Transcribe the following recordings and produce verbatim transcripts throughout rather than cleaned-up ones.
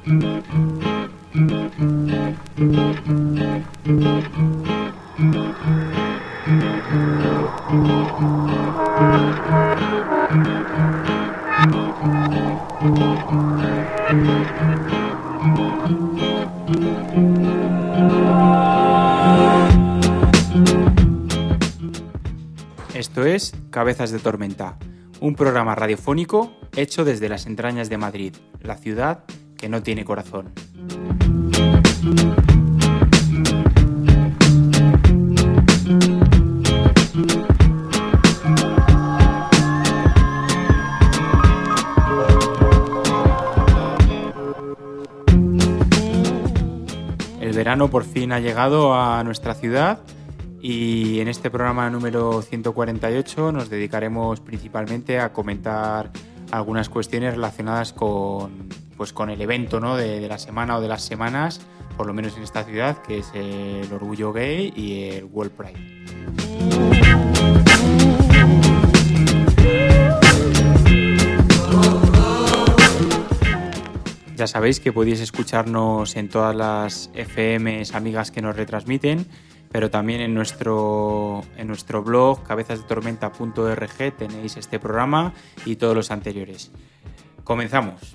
Esto es Cabezas de Tormenta, un programa radiofónico hecho desde las entrañas de Madrid, la ciudad que no tiene corazón. El verano por fin ha llegado a nuestra ciudad. Y en este programa número ciento cuarenta y ocho nos dedicaremos principalmente a comentar algunas cuestiones relacionadas con, pues, con el evento, ¿no? de, de la semana o de las semanas, por lo menos en esta ciudad, que es el Orgullo Gay y el World Pride. Ya sabéis que podéis escucharnos en todas las F Ms amigas que nos retransmiten, pero también en nuestro, en nuestro blog cabezas de tormenta punto org tenéis este programa y todos los anteriores. Comenzamos.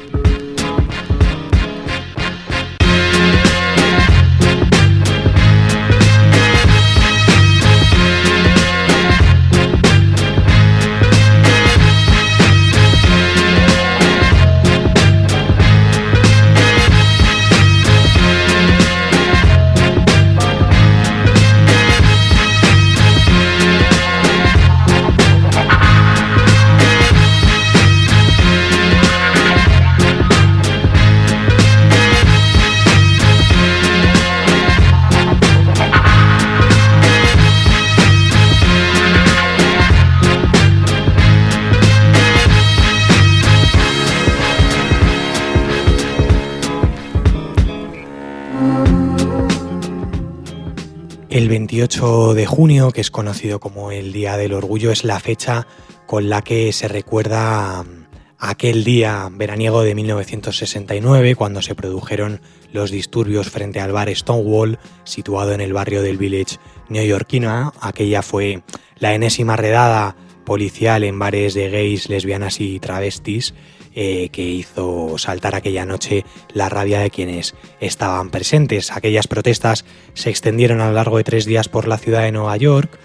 El veintiocho de junio, que es conocido como el Día del Orgullo, es la fecha con la que se recuerda aquel día veraniego de mil novecientos sesenta y nueve, cuando se produjeron los disturbios frente al bar Stonewall, situado en el barrio del Village neoyorquino. Aquella fue la enésima redada policial en bares de gays, lesbianas y travestis, Eh, que hizo saltar aquella noche la rabia de quienes estaban presentes. Aquellas protestas se extendieron a lo largo de tres días por la ciudad de Nueva York,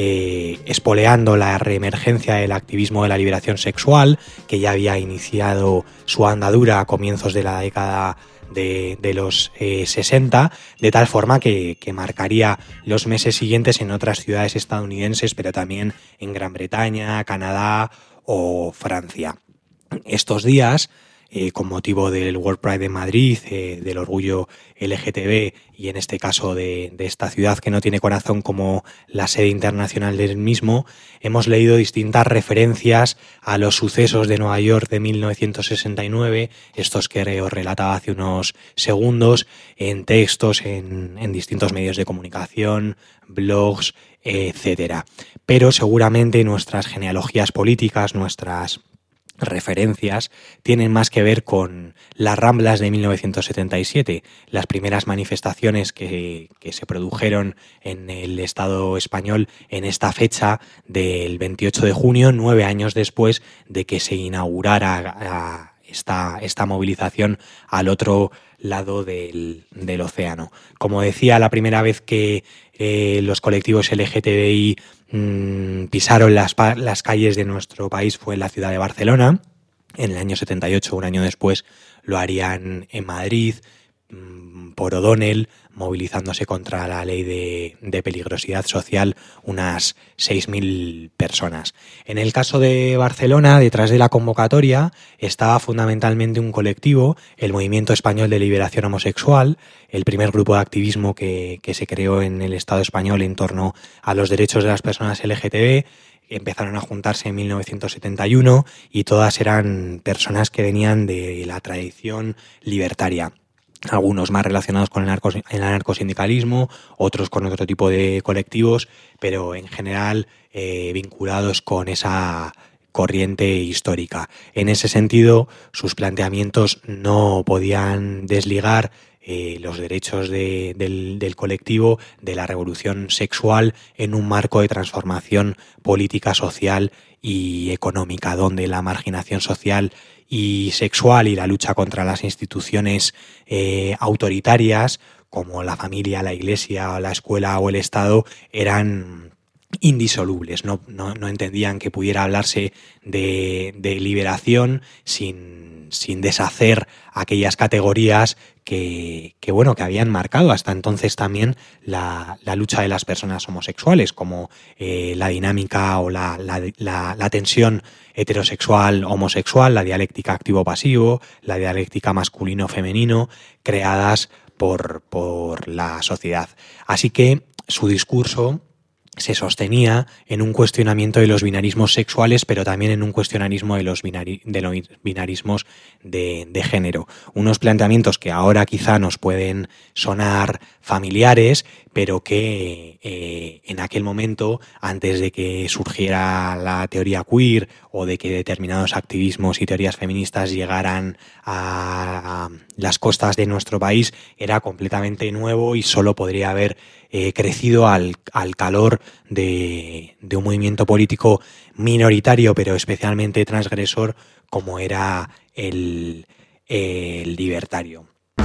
eh, espoleando la reemergencia del activismo de la liberación sexual, que ya había iniciado su andadura a comienzos de la década de, de los eh, sesenta, de tal forma que, que marcaría los meses siguientes en otras ciudades estadounidenses, pero también en Gran Bretaña, Canadá o Francia. Estos días, eh, con motivo del World Pride de Madrid, eh, del orgullo L G T B y en este caso de, de esta ciudad que no tiene corazón como la sede internacional del mismo, hemos leído distintas referencias a los sucesos de Nueva York de mil novecientos sesenta y nueve, estos que os relataba hace unos segundos, en textos, en, en distintos medios de comunicación, blogs, etcétera. Pero seguramente nuestras genealogías políticas, nuestras referencias tienen más que ver con las Ramblas de mil novecientos setenta y siete, las primeras manifestaciones que, que se produjeron en el Estado español en esta fecha del veintiocho de junio, nueve años después de que se inaugurara a, esta, esta movilización al otro lado del, del océano. Como decía, la primera vez que eh, los colectivos L G T B I mmm, pisaron las, las calles de nuestro país fue en la ciudad de Barcelona. En el año setenta y ocho, un año después, lo harían en Madrid, mmm, por O'Donnell, movilizándose contra la ley de, de peligrosidad social, unas seis mil personas. En el caso de Barcelona, detrás de la convocatoria estaba fundamentalmente un colectivo, el Movimiento Español de Liberación Homosexual, el primer grupo de activismo que, que se creó en el Estado español en torno a los derechos de las personas L G T B. Empezaron a juntarse en mil novecientos setenta y uno y todas eran personas que venían de la tradición libertaria. Algunos más relacionados con el, narcos, el anarcosindicalismo, otros con otro tipo de colectivos, pero en general eh, vinculados con esa, corriente histórica. En ese sentido, sus planteamientos no podían desligar eh, los derechos de, del, del colectivo de la revolución sexual en un marco de transformación política, social y económica, donde la marginación social y sexual y la lucha contra las instituciones eh, autoritarias como la familia, la iglesia, la escuela o el Estado eran indisolubles. No, no, no entendían que pudiera hablarse de, de liberación sin, sin deshacer aquellas categorías que, que, bueno, que habían marcado hasta entonces también la, la lucha de las personas homosexuales, como eh, la dinámica o la, la, la, la tensión heterosexual-homosexual, la dialéctica activo-pasivo, la dialéctica masculino-femenino, creadas por, por la sociedad. Así que su discurso se sostenía en un cuestionamiento de los binarismos sexuales, pero también en un cuestionamiento de los, binari- de los binarismos de, de género. Unos planteamientos que ahora quizá nos pueden sonar familiares, pero que eh, en aquel momento, antes de que surgiera la teoría queer o de que determinados activismos y teorías feministas llegaran a las costas de nuestro país, era completamente nuevo y solo podría haber eh, crecido al, al calor de, de un movimiento político minoritario, pero especialmente transgresor, como era el, el libertario.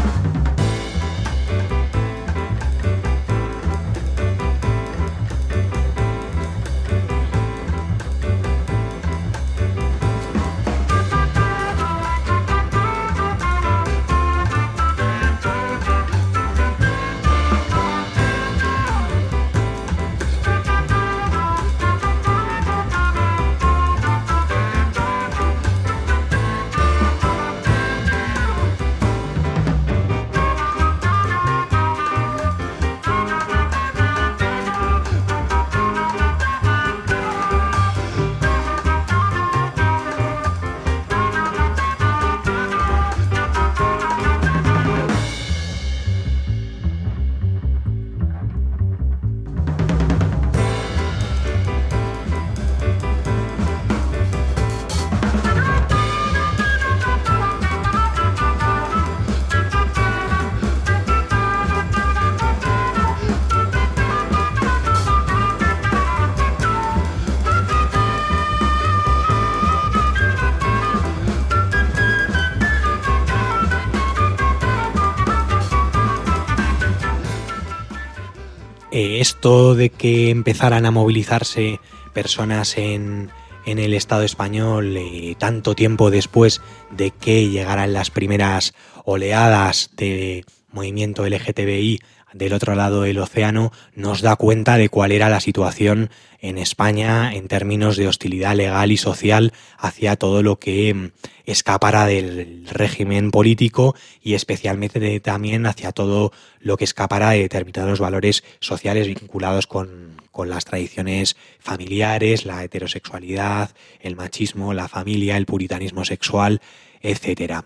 Esto de que empezaran a movilizarse personas en, en el Estado español eh, tanto tiempo después de que llegaran las primeras oleadas de movimiento L G T B I del otro lado del océano, nos da cuenta de cuál era la situación en España en términos de hostilidad legal y social hacia todo lo que escapara del régimen político y especialmente de, también hacia todo lo que escapara de determinados valores sociales vinculados con, con las tradiciones familiares, la heterosexualidad, el machismo, la familia, el puritanismo sexual, etcétera.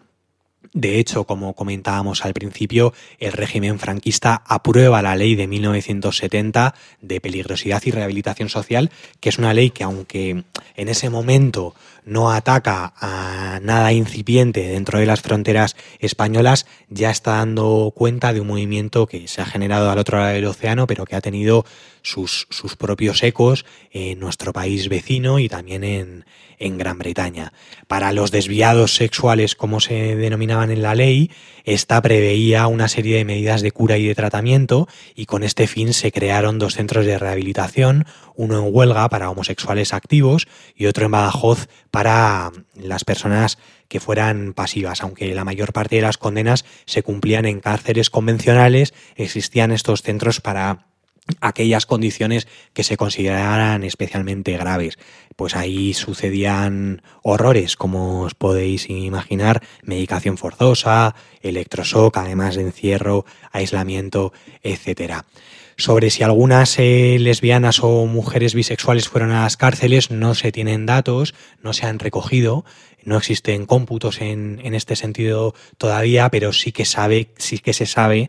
De hecho, como comentábamos al principio, el régimen franquista aprueba la ley de mil novecientos setenta de peligrosidad y rehabilitación social, que es una ley que, aunque en ese momento no ataca a nada incipiente dentro de las fronteras españolas, ya está dando cuenta de un movimiento que se ha generado al otro lado del océano, pero que ha tenido sus, sus propios ecos en nuestro país vecino y también en, en Gran Bretaña. Para los desviados sexuales, como se denominaban en la ley, esta preveía una serie de medidas de cura y de tratamiento, y con este fin se crearon dos centros de rehabilitación, uno en Huelga para homosexuales activos y otro en Badajoz para las personas que fueran pasivas. Aunque la mayor parte de las condenas se cumplían en cárceles convencionales, existían estos centros para aquellas condiciones que se consideraran especialmente graves. Pues ahí sucedían horrores, como os podéis imaginar: medicación forzosa, electroshock, además de encierro, aislamiento, etcétera. Sobre si algunas eh, lesbianas o mujeres bisexuales fueron a las cárceles, no se tienen datos, no se han recogido, no existen cómputos en, en este sentido todavía, pero sí que sabe, sí que se sabe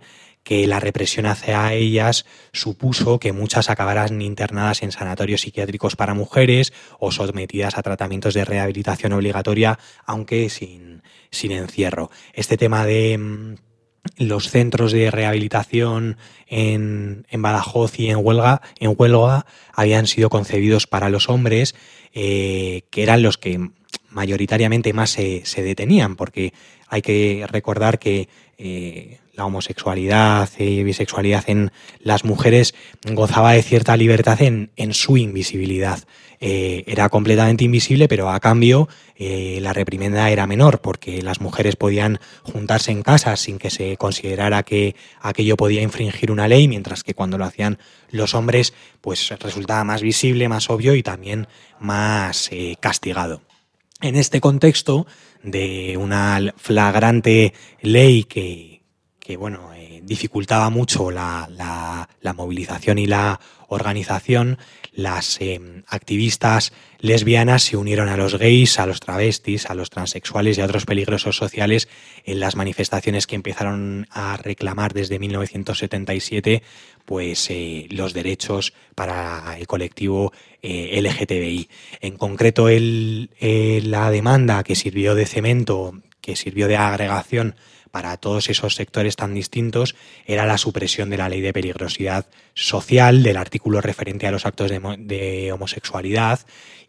que la represión hacia ellas supuso que muchas acabaran internadas en sanatorios psiquiátricos para mujeres o sometidas a tratamientos de rehabilitación obligatoria, aunque sin, sin encierro. Este tema de mmm, los centros de rehabilitación en, en Badajoz y en Huelva, en Huelva habían sido concebidos para los hombres, eh, que eran los que mayoritariamente más se, se detenían, porque hay que recordar que eh, la homosexualidad y bisexualidad en las mujeres gozaba de cierta libertad en, en su invisibilidad. Eh, era completamente invisible, pero a cambio eh, la reprimenda era menor, porque las mujeres podían juntarse en casas sin que se considerara que aquello podía infringir una ley, mientras que cuando lo hacían los hombres, pues resultaba más visible, más obvio y también más eh, castigado. En este contexto de una flagrante ley que, que bueno, eh, dificultaba mucho la, la, la movilización y la organización, las eh, activistas lesbianas se unieron a los gays, a los travestis, a los transexuales y a otros peligrosos sociales en las manifestaciones que empezaron a reclamar desde mil novecientos setenta y siete pues eh, los derechos para el colectivo eh, L G T B I. En concreto, el, eh, la demanda que sirvió de cemento, que sirvió de agregación para todos esos sectores tan distintos, era la supresión de la ley de peligrosidad social, del artículo referente a los actos de, de homosexualidad.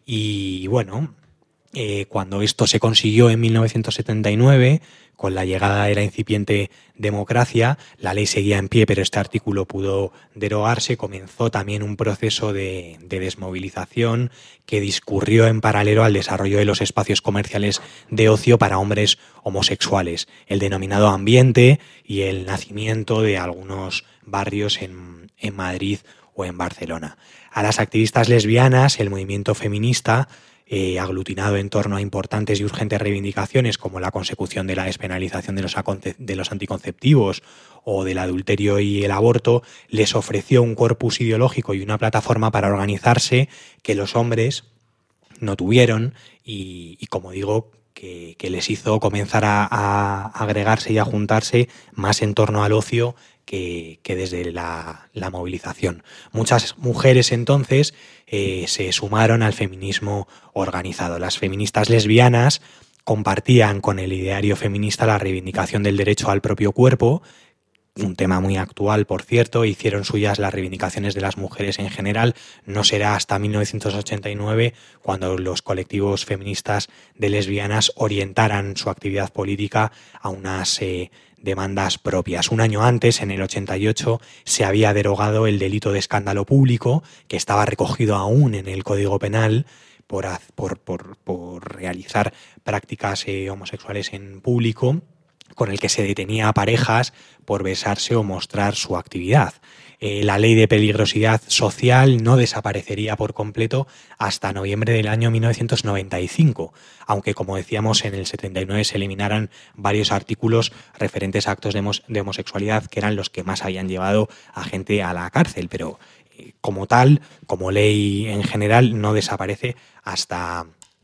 Y bueno, eh, cuando esto se consiguió en mil novecientos setenta y nueve, con la llegada de la incipiente democracia, la ley seguía en pie, pero este artículo pudo derogarse. Comenzó también un proceso de, de desmovilización que discurrió en paralelo al desarrollo de los espacios comerciales de ocio para hombres homosexuales, el denominado ambiente y el nacimiento de algunos barrios en, en Madrid o en Barcelona. A las activistas lesbianas, el movimiento feminista, Eh, aglutinado en torno a importantes y urgentes reivindicaciones como la consecución de la despenalización de los, de los anticonceptivos o del adulterio y el aborto, les ofreció un corpus ideológico y una plataforma para organizarse que los hombres no tuvieron y, y como digo, que, que les hizo comenzar a, a agregarse y a juntarse más en torno al ocio que, que desde la, la movilización. Muchas mujeres entonces eh, se sumaron al feminismo organizado. Las feministas lesbianas compartían con el ideario feminista la reivindicación del derecho al propio cuerpo, un tema muy actual, por cierto. Hicieron suyas las reivindicaciones de las mujeres en general. No será hasta mil novecientos ochenta y nueve cuando los colectivos feministas de lesbianas orientaran su actividad política a unas eh, demandas propias. Un año antes, en el ochenta y ocho, se había derogado el delito de escándalo público, que estaba recogido aún en el Código Penal, por, por, por, por realizar prácticas eh, homosexuales en público, con el que se detenía a parejas por besarse o mostrar su actividad. Eh, la ley de peligrosidad social no desaparecería por completo hasta noviembre del año mil novecientos noventa y cinco, aunque, como decíamos, en el setenta y nueve se eliminaran varios artículos referentes a actos de, hom- de homosexualidad que eran los que más habían llevado a gente a la cárcel, pero eh, como tal, como ley en general, no desaparece hasta,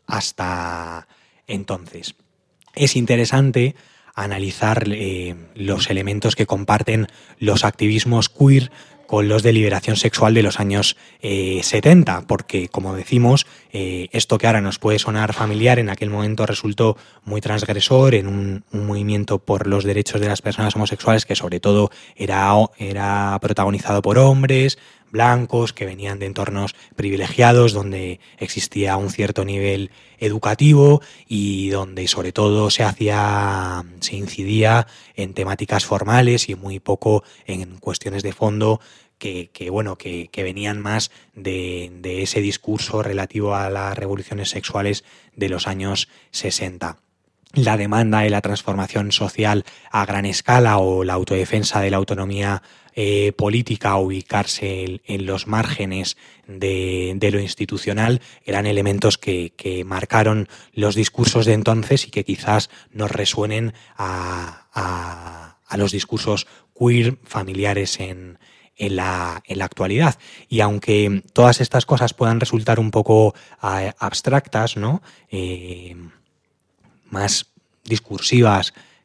hasta entonces. Es interesante analizar eh, los elementos que comparten los activismos queer con los de liberación sexual de los años eh, setenta, porque, como decimos, eh, esto que ahora nos puede sonar familiar, en aquel momento resultó muy transgresor en un, un movimiento por los derechos de las personas homosexuales que sobre todo era, era protagonizado por hombres blancos que venían de entornos privilegiados, donde existía un cierto nivel educativo y donde sobre todo se hacía, se incidía en temáticas formales y muy poco en cuestiones de fondo que, que bueno, que, que venían más de, de ese discurso relativo a las revoluciones sexuales de los años sesenta. La demanda de la transformación social a gran escala o la autodefensa de la autonomía eh, política, ubicarse en, en los márgenes de, de lo institucional, eran elementos que, que marcaron los discursos de entonces y que quizás nos resuenen a, a, a los discursos queer familiares en, en, la, en la actualidad. Y aunque todas estas cosas puedan resultar un poco eh, abstractas, ¿no? Eh, más discursivas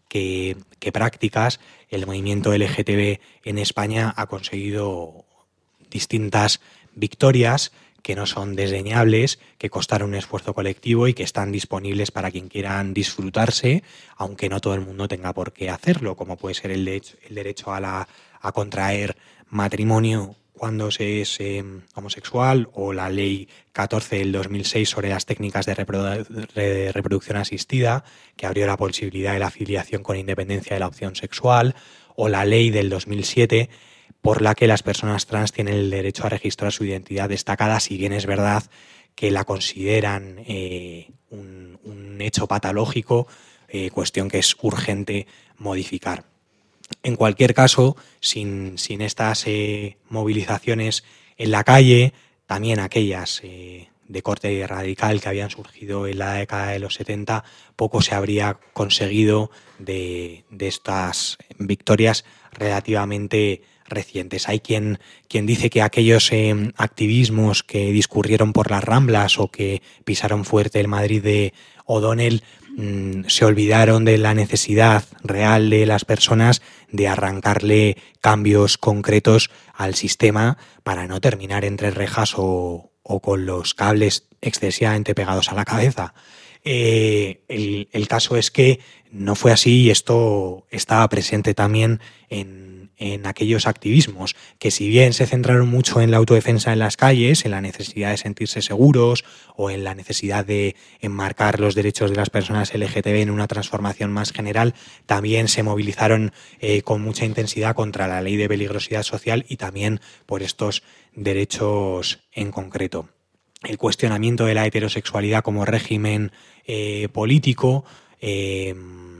que, que prácticas, el movimiento L G T B en España ha conseguido distintas victorias que no son desdeñables, que costaron un esfuerzo colectivo y que están disponibles para quien quieran disfrutarse, aunque no todo el mundo tenga por qué hacerlo, como puede ser el derecho, el derecho a, la, a contraer matrimonio cuando se es eh, homosexual, o la Ley catorce del dos mil seis sobre las técnicas de, reprodu de reproducción asistida, que abrió la posibilidad de la afiliación con independencia de la opción sexual, o la Ley del dos mil siete, por la que las personas trans tienen el derecho a registrar su identidad destacada, si bien es verdad que la consideran eh, un, un hecho patológico, eh, cuestión que es urgente modificar. En cualquier caso, sin, sin estas eh, movilizaciones en la calle, también aquellas eh, de corte radical que habían surgido en la década de los setenta, poco se habría conseguido de, de estas victorias relativamente recientes. Hay quien, quien dice que aquellos eh, activismos que discurrieron por las Ramblas o que pisaron fuerte el Madrid de O'Donnell mmm, se olvidaron de la necesidad real de las personas de arrancarle cambios concretos al sistema para no terminar entre rejas o, o con los cables excesivamente pegados a la cabeza. Eh, el, el caso es que no fue así, y esto estaba presente también en, en aquellos activismos que, si bien se centraron mucho en la autodefensa en las calles, en la necesidad de sentirse seguros o en la necesidad de enmarcar los derechos de las personas L G T B en una transformación más general, también se movilizaron eh, con mucha intensidad contra la ley de peligrosidad social y también por estos derechos en concreto. El cuestionamiento de la heterosexualidad como régimen eh, político, eh,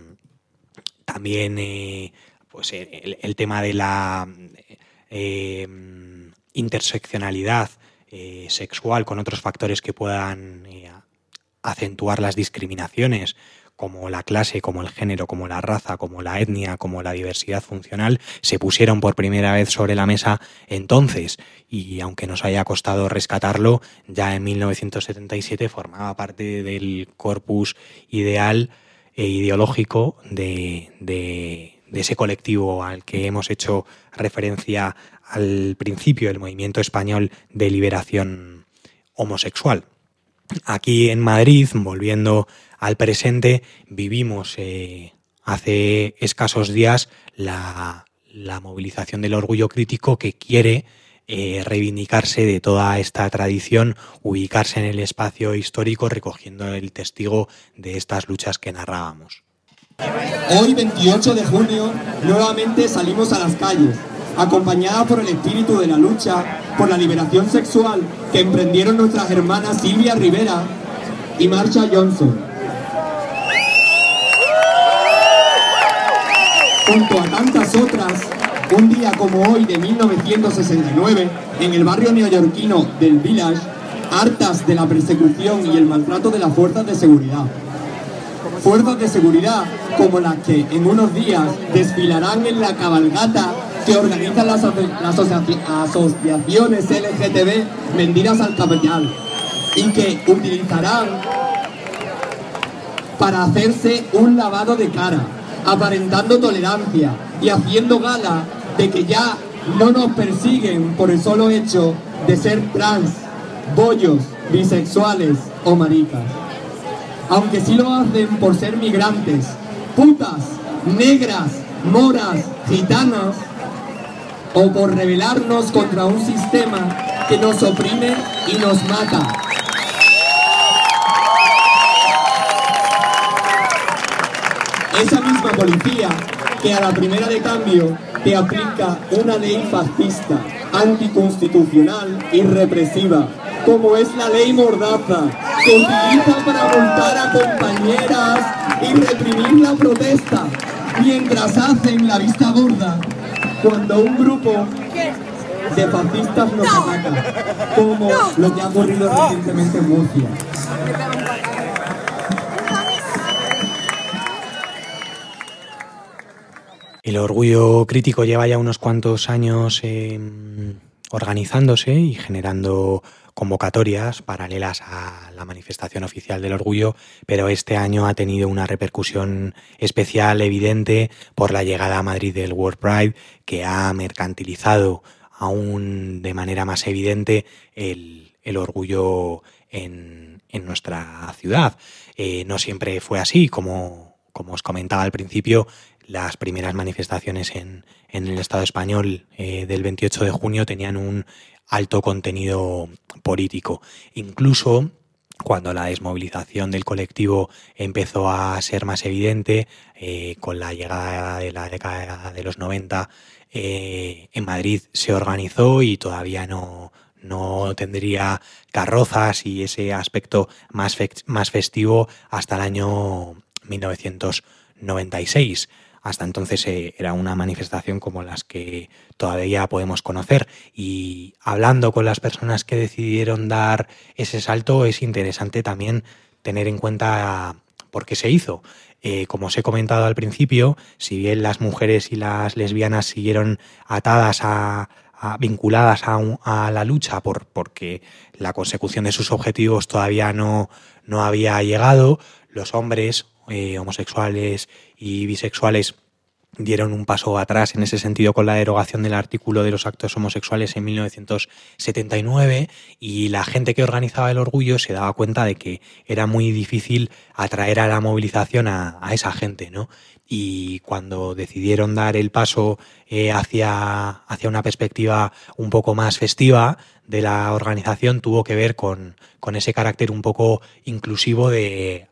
también eh, pues el, el tema de la eh, interseccionalidad eh, sexual con otros factores que puedan eh, acentuar las discriminaciones, como la clase, como el género, como la raza, como la etnia, como la diversidad funcional, se pusieron por primera vez sobre la mesa entonces, y aunque nos haya costado rescatarlo, ya en mil novecientos setenta y siete formaba parte del corpus ideal e ideológico de, de, de ese colectivo al que hemos hecho referencia al principio, el movimiento español de liberación homosexual. Aquí en Madrid, volviendo al presente, vivimos eh, hace escasos días la, la movilización del orgullo crítico, que quiere eh, reivindicarse de toda esta tradición, ubicarse en el espacio histórico, recogiendo el testigo de estas luchas que narrábamos. Hoy, veintiocho de junio, nuevamente salimos a las calles, acompañada por el espíritu de la lucha por la liberación sexual que emprendieron nuestras hermanas Silvia Rivera y Marsha Johnson. Junto a tantas otras, un día como hoy de mil novecientos sesenta y nueve, en el barrio neoyorquino del Village, hartas de la persecución y el maltrato de las fuerzas de seguridad. Fuerzas de seguridad como las que en unos días desfilarán en la cabalgata que organizan las, las asociaciones L G T B vendidas al capital, y que utilizarán para hacerse un lavado de cara, aparentando tolerancia y haciendo gala de que ya no nos persiguen por el solo hecho de ser trans, bollos, bisexuales o maricas. Aunque sí lo hacen por ser migrantes, putas, negras, moras, gitanas, o por rebelarnos contra un sistema que nos oprime y nos mata. Esa misma policía que a la primera de cambio te aplica una ley fascista, anticonstitucional y represiva, como es la ley Mordaza, que utiliza para multar a compañeras y reprimir la protesta, mientras hacen la vista gorda cuando un grupo de fascistas nos ataca, como lo que ha ocurrido recientemente en Murcia. El orgullo crítico lleva ya unos cuantos años eh, organizándose y generando convocatorias paralelas a la manifestación oficial del orgullo, pero este año ha tenido una repercusión especial, evidente, por la llegada a Madrid del World Pride, que ha mercantilizado aún de manera más evidente el, el orgullo en, en nuestra ciudad. Eh, no siempre fue así, como, como os comentaba al principio. Las primeras manifestaciones en, en el Estado español eh, del veintiocho de junio tenían un alto contenido político. Incluso cuando la desmovilización del colectivo empezó a ser más evidente, eh, con la llegada de la década de los noventa, eh, en Madrid se organizó y todavía no, no tendría carrozas y ese aspecto más, fe- más festivo hasta el año mil novecientos noventa y seis. Hasta entonces eh, era una manifestación como las que todavía podemos conocer, y hablando con las personas que decidieron dar ese salto es interesante también tener en cuenta por qué se hizo. Eh, como os he comentado al principio, si bien las mujeres y las lesbianas siguieron atadas a, a vinculadas a, un, a la lucha por, porque la consecución de sus objetivos todavía no, no había llegado, los hombres eh, homosexuales y bisexuales dieron un paso atrás en ese sentido con la derogación del artículo de los actos homosexuales en mil novecientos setenta y nueve, y la gente que organizaba el orgullo se daba cuenta de que era muy difícil atraer a la movilización a, a esa gente, ¿no? Y cuando decidieron dar el paso eh, hacia, hacia una perspectiva un poco más festiva de la organización, tuvo que ver con, con ese carácter un poco inclusivo de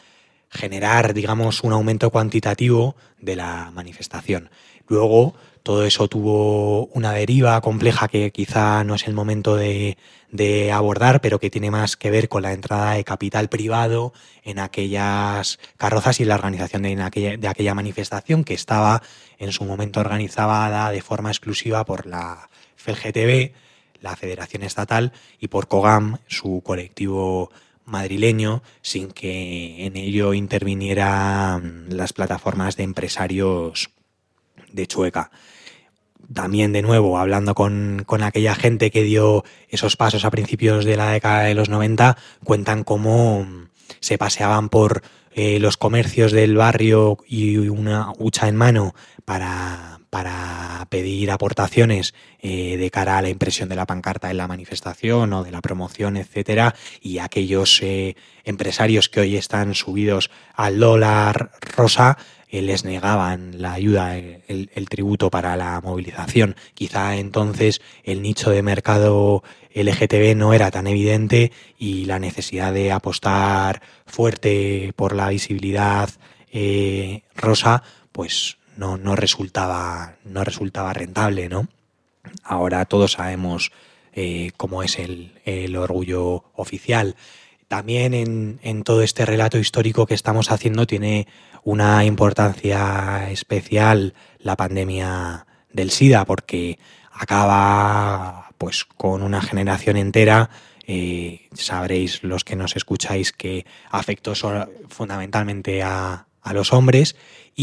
generar, digamos, un aumento cuantitativo de la manifestación. Luego, todo eso tuvo una deriva compleja que quizá no es el momento de, de abordar, pero que tiene más que ver con la entrada de capital privado en aquellas carrozas y la organización de, en aquella, de aquella manifestación, que estaba en su momento organizada de forma exclusiva por la F E L G T B, la Federación Estatal, y por COGAM, su colectivo madrileño, sin que en ello intervinieran las plataformas de empresarios de Chueca. También, de nuevo, hablando con, con aquella gente que dio esos pasos a principios de la década de los noventa, cuentan cómo se paseaban por eh, los comercios del barrio y una hucha en mano para, para pedir aportaciones eh, de cara a la impresión de la pancarta en la manifestación o de la promoción, etcétera, y aquellos eh, empresarios que hoy están subidos al dólar rosa eh, les negaban la ayuda, el, el tributo para la movilización. Quizá entonces el nicho de mercado L G T B no era tan evidente y la necesidad de apostar fuerte por la visibilidad eh, rosa pues no, no resultaba no resultaba rentable, ¿no? Ahora todos sabemos eh, cómo es el, el orgullo oficial. También en, en todo este relato histórico que estamos haciendo tiene una importancia especial la pandemia del SIDA, porque acaba pues con una generación entera. Eh, sabréis los que nos escucháis que afectó so- fundamentalmente a, a los hombres,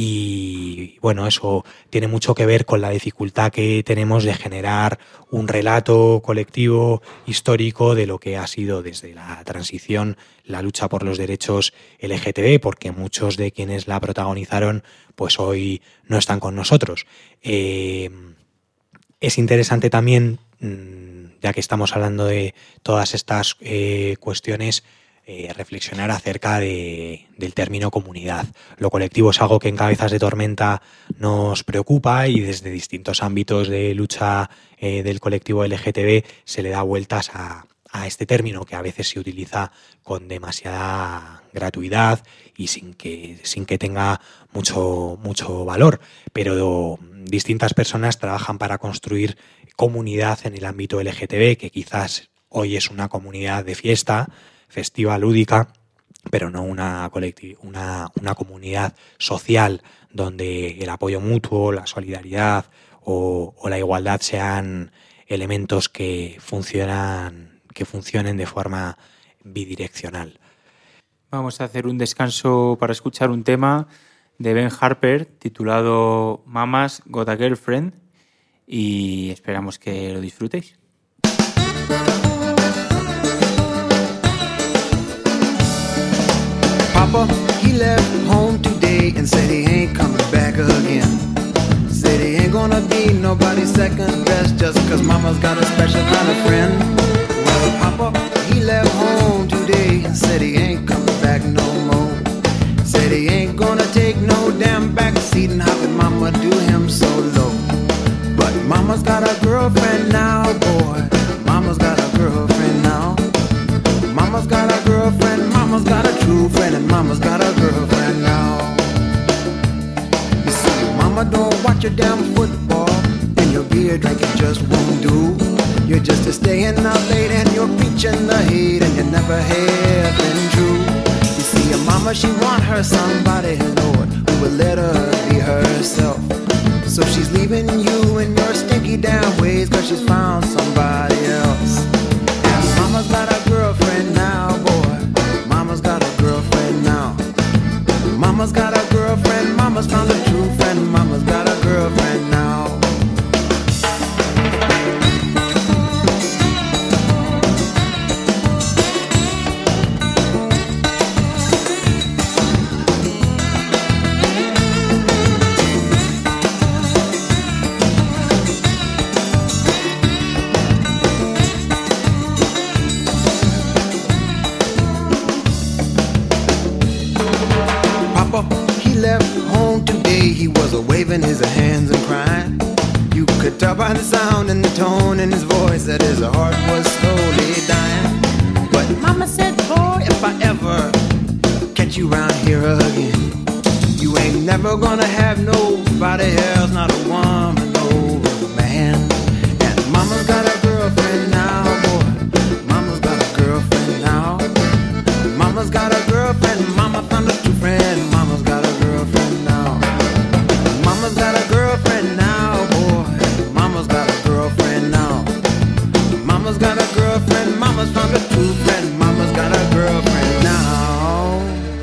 y bueno, eso tiene mucho que ver con la dificultad que tenemos de generar un relato colectivo histórico de lo que ha sido desde la transición la lucha por los derechos L G T B, porque muchos de quienes la protagonizaron pues hoy no están con nosotros. Eh, es interesante también, ya que estamos hablando de todas estas eh, cuestiones, Eh, reflexionar acerca de, del término comunidad. Lo colectivo es algo que en Cabezas de Tormenta nos preocupa, y desde distintos ámbitos de lucha eh, del colectivo L G T B se le da vueltas a, a este término, que a veces se utiliza con demasiada gratuidad y sin que, sin que tenga mucho, mucho valor, pero distintas personas trabajan para construir comunidad en el ámbito L G T B, que quizás hoy es una comunidad de fiesta, festiva, lúdica, pero no una, colectiv- una, una comunidad social donde el apoyo mutuo, la solidaridad o, o la igualdad sean elementos que funcionan, que funcionen de forma bidireccional. Vamos a hacer un descanso para escuchar un tema de Ben Harper titulado Mama's Got a Girlfriend, y esperamos que lo disfrutéis. Papa, he left home today and said he ain't coming back again. Said he ain't gonna be nobody's second best just cause mama's got a special kind of friend. Well, Papa, he left home today and said he ain't coming back no more. Said he ain't gonna take no damn backseat and how could mama do him so low. But mama's got a girlfriend now, boy. Mama's got a girlfriend now. Mama's got a girlfriend, mama's got a true friend, and mama's got a girlfriend now. You see, mama don't watch your damn football, and your beer drinking just won't do. You're just a staying out late and you're preaching the hate, and you never have been true. You see, your mama, she want her somebody, Lord, who will let her be herself. So she's leaving you in your stinky damn ways, cause she's found somebody else. And mama's got a girlfriend now, boy. Mama's got a girlfriend now. Mama's got a girlfriend, mama's found a true friend. Mama's got a girlfriend now. Waving his hands and crying. You could tell by the sound and the tone in his voice that his heart was slowly dying. But mama said, boy, if I ever catch you round here again, you ain't never gonna have nobody else, not a woman, no man. And mama's got a girlfriend now, boy. Mama's got a girlfriend now. Mama's got a girlfriend, mama found a true friend. Mama's got a girlfriend now. Mama's got a girlfriend now, boy. Mama's got a girlfriend now. Mama's got a girlfriend, mama's found a true friend. Mama's got a girlfriend now.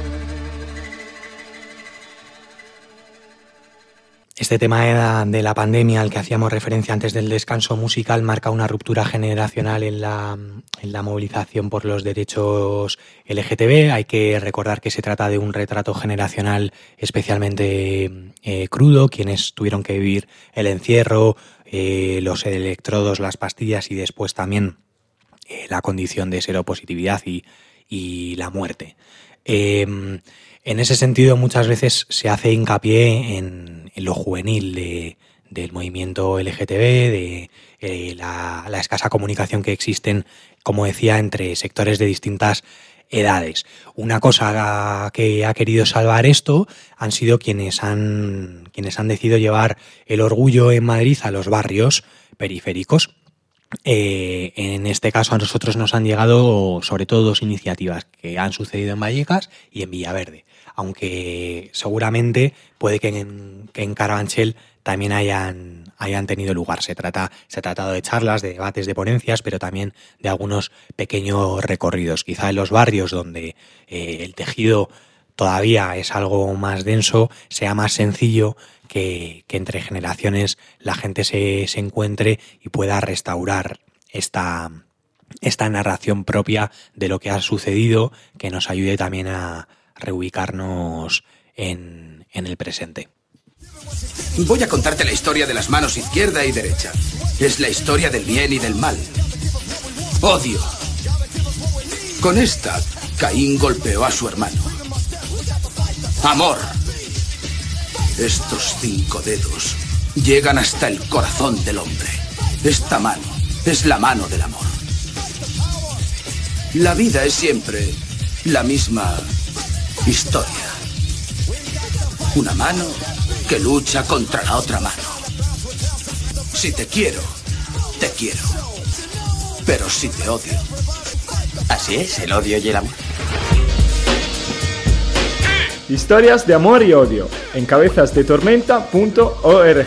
Este tema de la pandemia al que hacíamos referencia antes del descanso musical marca una ruptura generacional en la, en la movilización por los derechos L G T B. Hay que recordar que se trata de un retrato generacional especialmente eh, crudo, quienes tuvieron que vivir el encierro, eh, los electrodos, las pastillas y después también eh, la condición de seropositividad y, y la muerte. Eh, En ese sentido, muchas veces se hace hincapié en, en lo juvenil de, del movimiento L G T B, de eh, la, la escasa comunicación que existen, como decía, entre sectores de distintas edades. Una cosa que ha querido salvar esto han sido quienes han, quienes han decidido llevar el orgullo en Madrid a los barrios periféricos. Eh, en este caso a nosotros nos han llegado sobre todo dos iniciativas que han sucedido en Vallecas y en Villaverde, aunque seguramente puede que en, que en Carabanchel también hayan, hayan tenido lugar. Se trata, se ha tratado de charlas, de debates, de ponencias, pero también de algunos pequeños recorridos. Quizá en los barrios donde eh, el tejido todavía es algo más denso, sea más sencillo que, que entre generaciones la gente se, se encuentre y pueda restaurar esta, esta narración propia de lo que ha sucedido, que nos ayude también a reubicarnos en, en el presente. Voy a contarte la historia de las manos izquierda y derecha. Es la historia del bien y del mal. Odio. Con esta, Caín golpeó a su hermano. Amor. Estos cinco dedos llegan hasta el corazón del hombre. Esta mano es la mano del amor. La vida es siempre la misma historia. Una mano que lucha contra la otra mano. Si te quiero, te quiero. Pero si te odio. Así es, el odio y el amor. Historias de amor y odio en cabezas de tormenta punto org.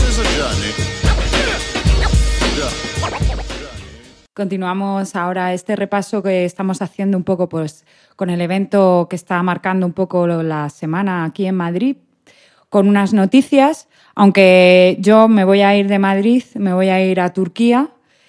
Continuamos ahora este repaso que estamos haciendo un poco pues, con el evento que está marcando un poco la semana aquí en Madrid, con unas noticias, aunque yo me voy a ir de Madrid, me voy a ir a Turquía,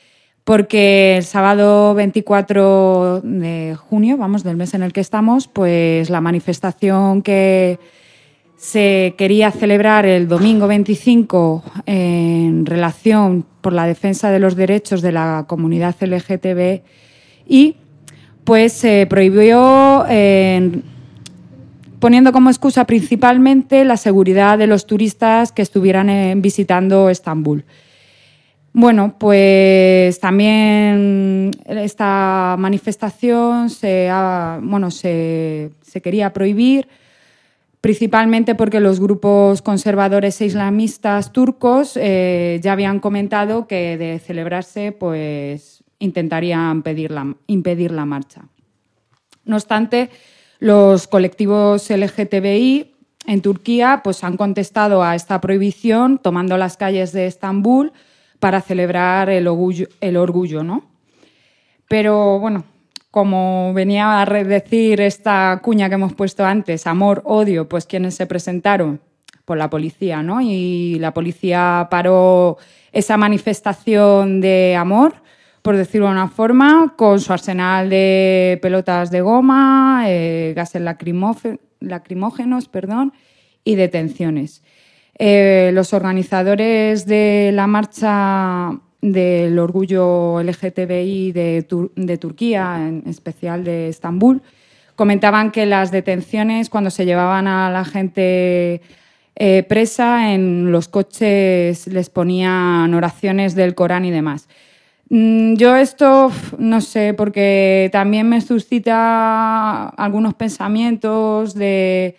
porque el sábado veinticuatro de junio, vamos, del mes en el que estamos, pues la manifestación que se quería celebrar el domingo veinticinco en relación por la defensa de los derechos de la comunidad L G T B I, pues se prohibió, eh, poniendo como excusa principalmente la seguridad de los turistas que estuvieran eh, visitando Estambul. Bueno, pues también esta manifestación se, ha, bueno, se, se quería prohibir, principalmente porque los grupos conservadores e islamistas turcos eh, ya habían comentado que de celebrarse pues intentarían pedir la, impedir la marcha. No obstante, los colectivos L G T B I en Turquía pues, han contestado a esta prohibición tomando las calles de Estambul para celebrar el orgullo, el orgullo, ¿no? Pero bueno, como venía a decir esta cuña que hemos puesto antes, amor, odio, pues quienes se presentaron, pues la policía, ¿no? Y la policía paró esa manifestación de amor, por decirlo de una forma, con su arsenal de pelotas de goma, eh, gases lacrimógenos, perdón, y detenciones. Eh, los organizadores de la marcha del orgullo L G T B I de, Tur- de Turquía, en especial de Estambul, comentaban que las detenciones, cuando se llevaban a la gente eh, presa, en los coches les ponían oraciones del Corán y demás. Mm, yo esto, no sé, porque también me suscita algunos pensamientos de,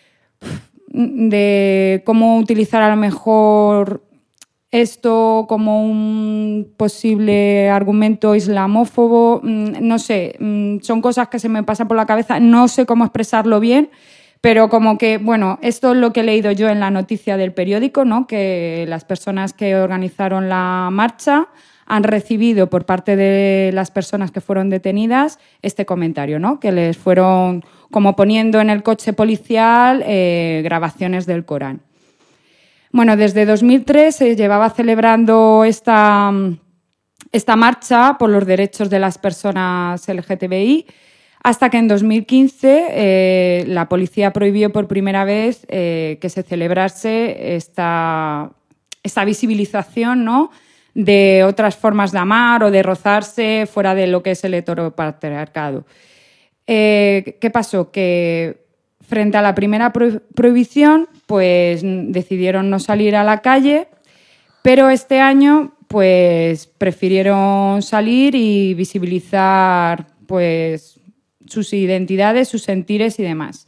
de cómo utilizar a lo mejor esto como un posible argumento islamófobo, no sé, son cosas que se me pasan por la cabeza, no sé cómo expresarlo bien, pero como que, bueno, esto es lo que he leído yo en la noticia del periódico, ¿no? Que las personas que organizaron la marcha han recibido por parte de las personas que fueron detenidas este comentario, ¿no? Que les fueron como poniendo en el coche policial eh, grabaciones del Corán. Bueno, desde dos mil tres se llevaba celebrando esta, esta marcha por los derechos de las personas L G T B I hasta que en dos mil quince eh, la policía prohibió por primera vez eh, que se celebrase esta, esta visibilización, ¿no?, de otras formas de amar o de rozarse fuera de lo que es el heteropatriarcado. Eh, ¿Qué pasó? Que frente a la primera pro- prohibición, pues decidieron no salir a la calle, pero este año pues prefirieron salir y visibilizar pues sus identidades, sus sentires y demás.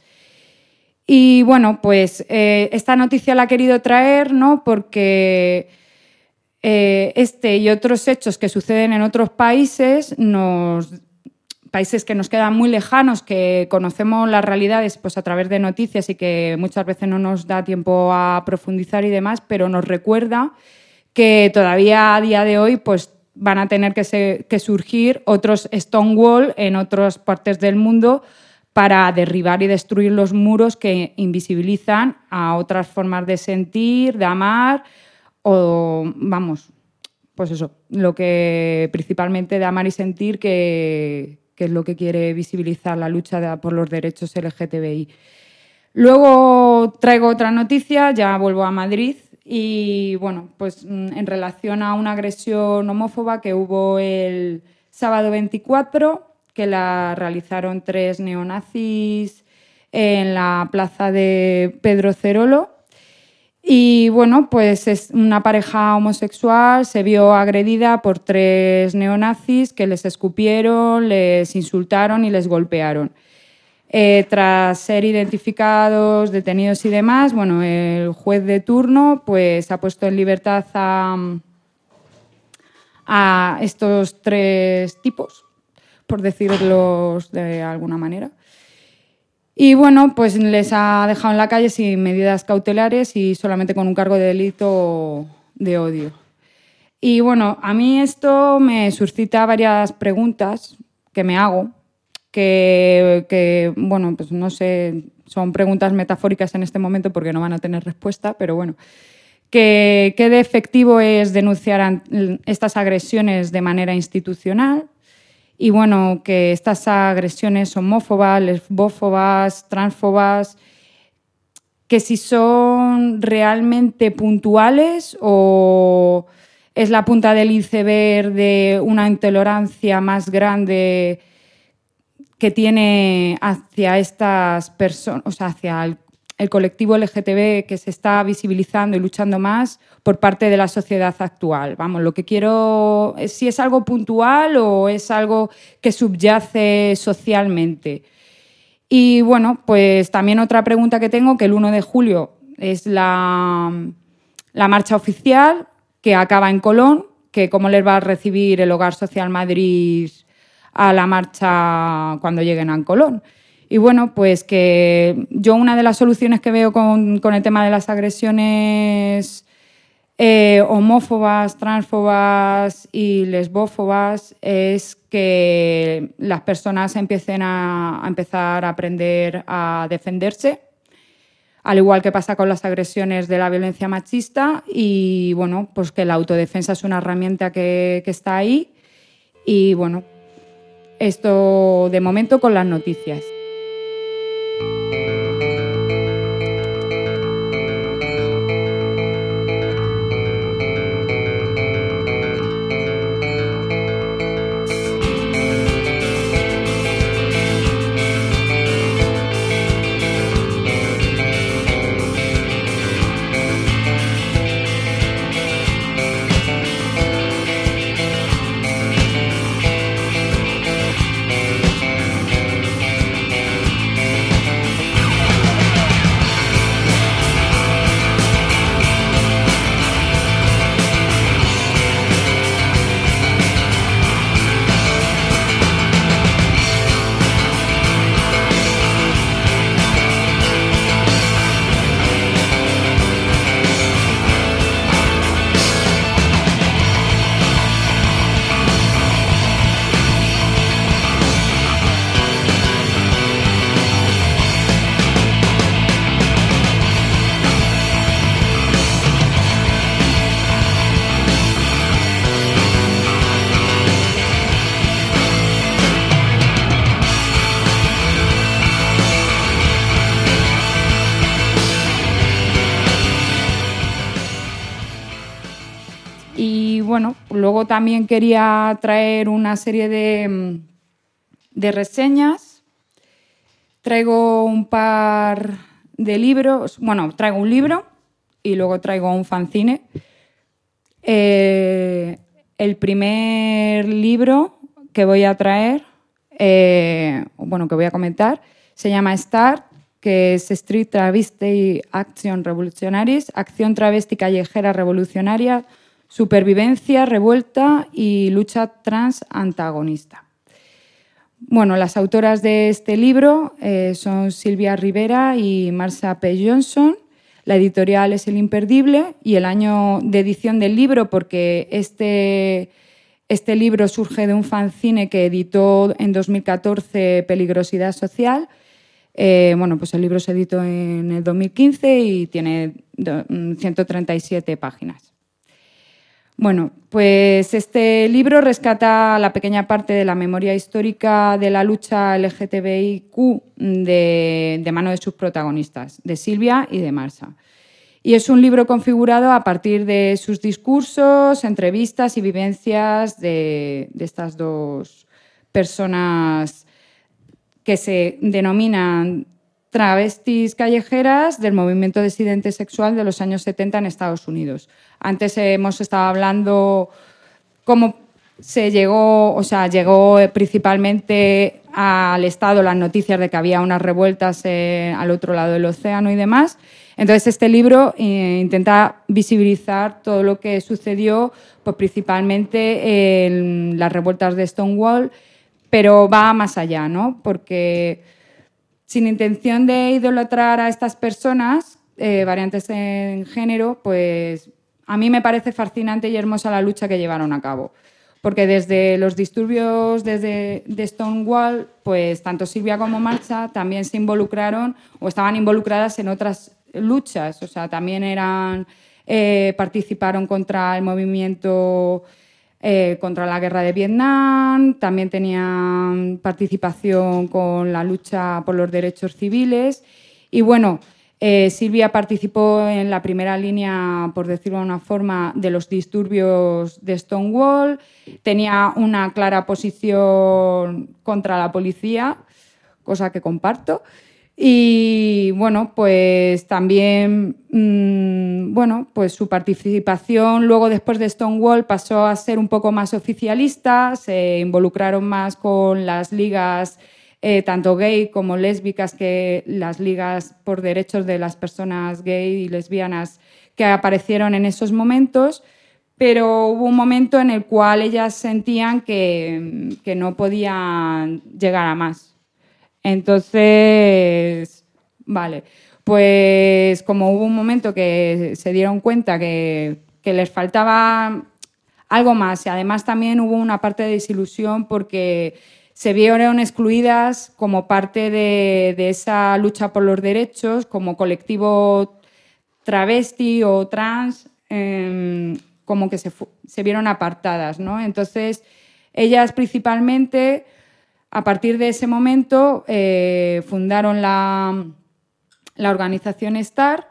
Y bueno, pues eh, esta noticia la he querido traer, ¿no?, porque eh, este y otros hechos que suceden en otros países nos países que nos quedan muy lejanos, que conocemos las realidades pues, a través de noticias y que muchas veces no nos da tiempo a profundizar y demás, pero nos recuerda que todavía a día de hoy pues, van a tener que, se, que surgir otros Stonewall en otras partes del mundo para derribar y destruir los muros que invisibilizan a otras formas de sentir, de amar o, vamos, pues eso, lo que principalmente de amar y sentir que... que es lo que quiere visibilizar la lucha de, por los derechos L G T B I. Luego traigo otra noticia, ya vuelvo a Madrid, y bueno, pues en relación a una agresión homófoba que hubo el sábado veinticuatro, que la realizaron tres neonazis en la plaza de Pedro Cerolo. Y bueno, pues es una pareja homosexual, se vio agredida por tres neonazis que les escupieron, les insultaron y les golpearon. Eh, tras ser identificados, detenidos y demás, bueno, el juez de turno pues ha puesto en libertad a, a estos tres tipos, por decirlos de alguna manera. Y bueno, pues les ha dejado en la calle sin medidas cautelares y solamente con un cargo de delito de odio. Y bueno, a mí esto me suscita varias preguntas que me hago, que, que bueno, pues no sé, son preguntas metafóricas en este momento porque no van a tener respuesta, pero bueno, que, que de efectivo es denunciar estas agresiones de manera institucional y bueno, que estas agresiones homófobas, lesbófobas, transfobas, que si son realmente puntuales o es la punta del iceberg de una intolerancia más grande que tiene hacia estas personas, o sea, hacia el, el colectivo L G T B que se está visibilizando y luchando más por parte de la sociedad actual. Vamos, lo que quiero es si es algo puntual o es algo que subyace socialmente. Y bueno, pues también otra pregunta que tengo, que el uno de julio es la, la marcha oficial que acaba en Colón, que cómo les va a recibir el Hogar Social Madrid a la marcha cuando lleguen a Colón. Y bueno, pues que yo una de las soluciones que veo con, con el tema de las agresiones eh, homófobas, transfobas y lesbófobas es que las personas empiecen a, a empezar a aprender a defenderse, al igual que pasa con las agresiones de la violencia machista y bueno, pues que la autodefensa es una herramienta que, que está ahí y bueno, esto de momento con las noticias. Bueno, luego también quería traer una serie de, de reseñas. Traigo un par de libros, bueno, traigo un libro y luego traigo un fanzine. Eh, el primer libro que voy a traer, eh, bueno, que voy a comentar, se llama Start, que es Street Travesty Action Revolutionaries, Acción Travesti Callejera Revolucionaria, Supervivencia, Revuelta y Lucha Trans Antagonista. Bueno, las autoras de este libro eh, son Silvia Rivera y Marsha P. Johnson. La editorial es El Imperdible y el año de edición del libro, porque este, este libro surge de un fanzine que editó en dos mil catorce Peligrosidad Social. Eh, bueno, pues el libro se editó en el dos mil quince y tiene ciento treinta y siete páginas. Bueno, pues este libro rescata la pequeña parte de la memoria histórica de la lucha L G T B I Q de, de mano de sus protagonistas, de Silvia y de Marsha. Y es un libro configurado a partir de sus discursos, entrevistas y vivencias de, de estas dos personas que se denominan travestis callejeras del movimiento disidente sexual de los años setenta en Estados Unidos. Antes hemos estado hablando cómo se llegó, o sea, llegó principalmente al Estado las noticias de que había unas revueltas eh, al otro lado del océano y demás. Entonces, este libro eh, intenta visibilizar todo lo que sucedió, pues principalmente en las revueltas de Stonewall, pero va más allá, ¿no? Porque sin intención de idolatrar a estas personas, eh, variantes en género, pues a mí me parece fascinante y hermosa la lucha que llevaron a cabo. Porque desde los disturbios desde de Stonewall, pues tanto Silvia como Marsha también se involucraron o estaban involucradas en otras luchas. O sea, también eran eh, participaron contra el movimiento eh, contra la guerra de Vietnam, también tenían participación con la lucha por los derechos civiles y bueno, eh, Silvia participó en la primera línea, por decirlo de una forma, de los disturbios de Stonewall, tenía una clara posición contra la policía, cosa que comparto. Y bueno, pues también mmm, bueno, pues su participación luego después de Stonewall pasó a ser un poco más oficialista, se involucraron más con las ligas eh, tanto gay como lésbicas, que las ligas por derechos de las personas gay y lesbianas que aparecieron en esos momentos, pero hubo un momento en el cual ellas sentían que, que no podían llegar a más. Entonces, vale, pues como hubo un momento que se dieron cuenta que, que les faltaba algo más y además también hubo una parte de desilusión porque se vieron excluidas como parte de, de esa lucha por los derechos, como colectivo travesti o trans, eh, como que se, se vieron apartadas, ¿no? Entonces, ellas principalmente... A partir de ese momento eh, fundaron la, la organización Star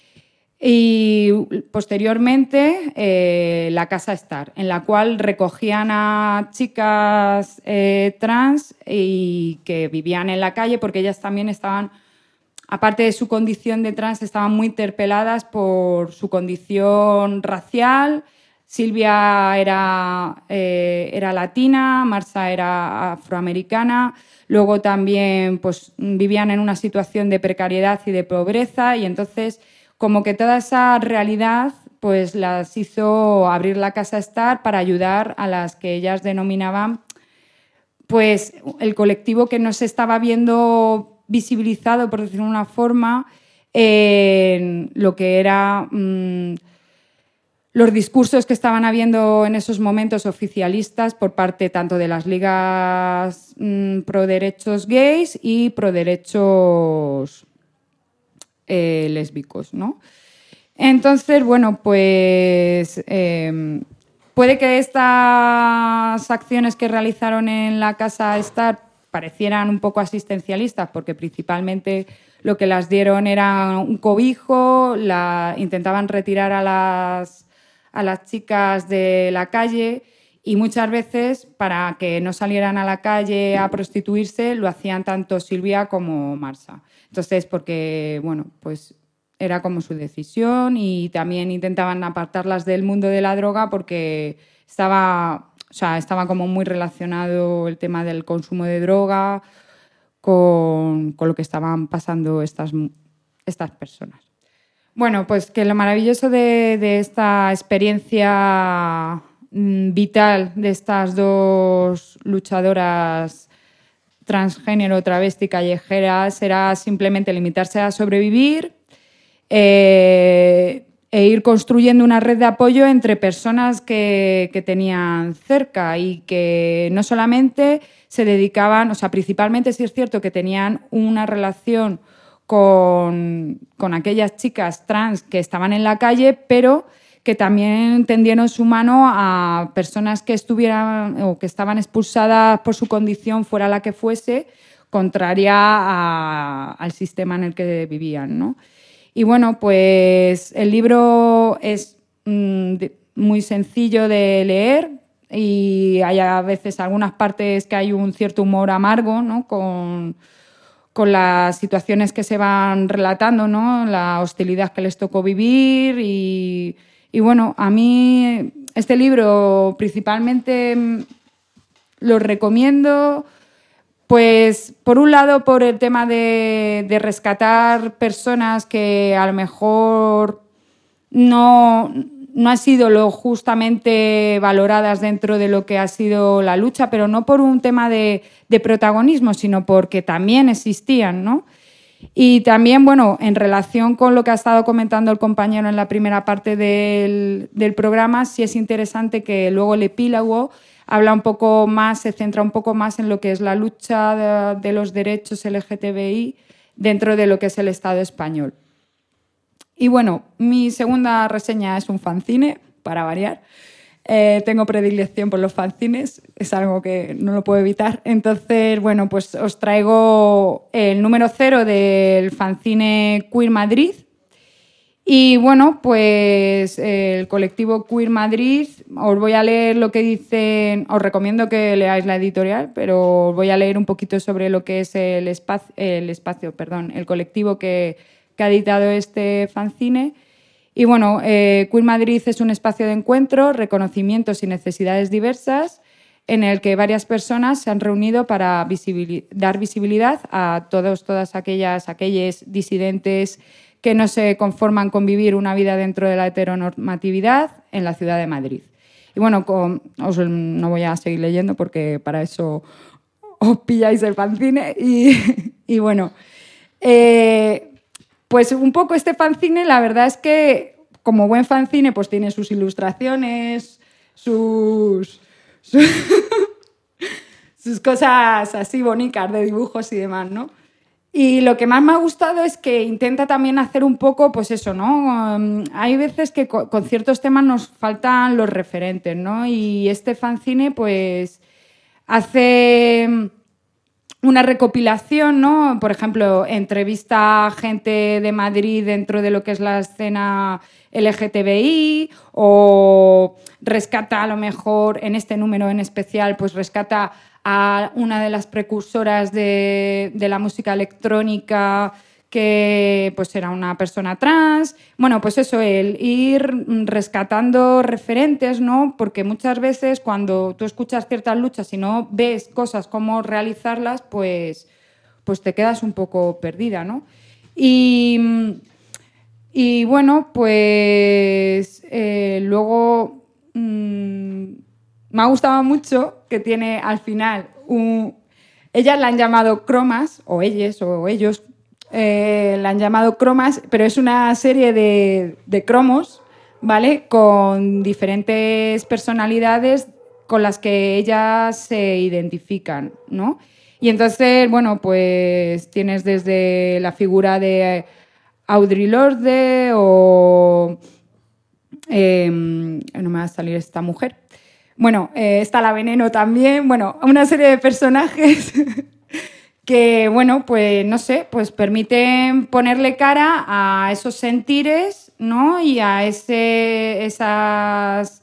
y posteriormente eh, la Casa Star, en la cual recogían a chicas eh, trans y que vivían en la calle porque ellas también estaban, aparte de su condición de trans, estaban muy interpeladas por su condición racial. Silvia era, eh, era latina, Marsa era afroamericana, luego también pues, vivían en una situación de precariedad y de pobreza y entonces como que toda esa realidad pues, las hizo abrir la Casa Star para ayudar a las que ellas denominaban pues, el colectivo que no se estaba viendo visibilizado, por decirlo de una forma, en lo que era... Mmm, los discursos que estaban habiendo en esos momentos oficialistas por parte tanto de las ligas mmm, pro derechos gays y pro derechos eh, lésbicos, ¿no? Entonces, bueno, pues eh, puede que estas acciones que realizaron en la Casa Star parecieran un poco asistencialistas porque principalmente lo que las dieron era un cobijo, la, intentaban retirar a las... a las chicas de la calle y muchas veces para que no salieran a la calle a prostituirse lo hacían tanto Silvia como Marsa. Entonces, porque, bueno, pues era como su decisión y también intentaban apartarlas del mundo de la droga porque estaba, o sea, estaba como muy relacionado el tema del consumo de droga con, con lo que estaban pasando estas, estas personas. Bueno, pues que lo maravilloso de, de esta experiencia mmm, vital de estas dos luchadoras transgénero, travesti, callejeras era simplemente limitarse a sobrevivir eh, e ir construyendo una red de apoyo entre personas que, que tenían cerca y que no solamente se dedicaban, o sea, principalmente sí es cierto que tenían una relación Con, con aquellas chicas trans que estaban en la calle, pero que también tendieron su mano a personas que estuvieran o que estaban expulsadas por su condición, fuera la que fuese, contraria a, al sistema en el que vivían, ¿no? Y bueno, pues el libro es mmm, de, muy sencillo de leer y hay a veces algunas partes que hay un cierto humor amargo, ¿no? Con con las situaciones que se van relatando, ¿no? La hostilidad que les tocó vivir y, y bueno, a mí este libro principalmente lo recomiendo, pues por un lado por el tema de, de rescatar personas que a lo mejor no, no han sido lo justamente valoradas dentro de lo que ha sido la lucha, pero no por un tema de, de protagonismo, sino porque también existían, ¿no? Y también, bueno, en relación con lo que ha estado comentando el compañero en la primera parte del, del programa, sí es interesante que luego el epílogo habla un poco más, se centra un poco más en lo que es la lucha de, de los derechos L G T B I dentro de lo que es el Estado español. Y bueno, mi segunda reseña es un fanzine, para variar. Eh, tengo predilección por los fanzines, es algo que no lo puedo evitar. Entonces, bueno, pues os traigo el número cero del fanzine Queer Madrid. Y bueno, pues el colectivo Queer Madrid, os voy a leer lo que dicen, os recomiendo que leáis la editorial, pero os voy a leer un poquito sobre lo que es el espacio, el espacio, perdón, el colectivo que, que ha editado este fanzine. Y bueno, eh, Queer Madrid es un espacio de encuentro, reconocimientos y necesidades diversas en el que varias personas se han reunido para visibil- dar visibilidad a todos, todas aquellas, aquellos disidentes que no se conforman con vivir una vida dentro de la heteronormatividad en la ciudad de Madrid. Y bueno, con, os, no voy a seguir leyendo porque para eso os pilláis el fanzine. Y, y bueno, eh, pues un poco este fanzine, la verdad es que como buen fanzine pues tiene sus ilustraciones, sus, sus, sus cosas así bonitas de dibujos y demás, ¿no? Y lo que más me ha gustado es que intenta también hacer un poco, pues eso, ¿no? Um, hay veces que con, con ciertos temas nos faltan los referentes, ¿no? Y este fanzine, pues, hace una recopilación, ¿no? Por ejemplo, entrevista a gente de Madrid dentro de lo que es la escena L G T B I, o rescata a lo mejor, en este número en especial, pues rescata a una de las precursoras de, de la música electrónica que pues era una persona trans. Bueno, pues eso, el ir rescatando referentes, ¿no? Porque muchas veces cuando tú escuchas ciertas luchas y no ves cosas cómo realizarlas, pues, pues te quedas un poco perdida, ¿no? Y, y bueno, pues eh, luego mmm, me ha gustado mucho que tiene al final un... Ellas la han llamado cromas, o ellas o ellos, eh, la han llamado cromas, pero es una serie de, de cromos, ¿vale? Con diferentes personalidades con las que ellas se identifican, ¿no? Y entonces, bueno, pues tienes desde la figura de Audre Lorde o... Eh, no me va a salir esta mujer. Bueno, eh, está la Veneno también. Bueno, una serie de personajes que, bueno, pues no sé, pues permiten ponerle cara a esos sentires, ¿no? Y a ese, esas,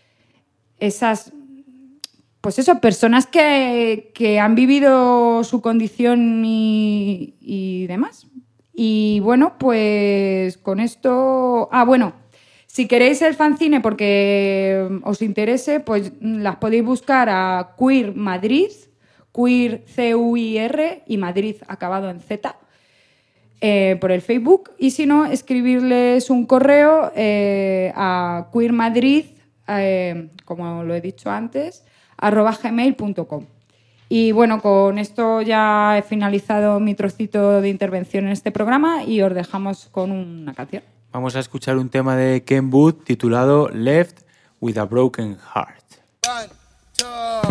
esas, pues eso, personas que, que han vivido su condición y, y demás. Y bueno, pues con esto... Ah, bueno, si queréis el fanzine porque os interese, pues las podéis buscar a Queer Madrid, Queer C U I R y Madrid acabado en Z, eh, por el Facebook. Y si no, escribirles un correo eh, a queermadrid, eh, como lo he dicho antes, arroba gmail punto com. Y bueno, con esto ya he finalizado mi trocito de intervención en este programa y os dejamos con una canción. Vamos a escuchar un tema de Ken Booth titulado Left with a Broken Heart. One, two.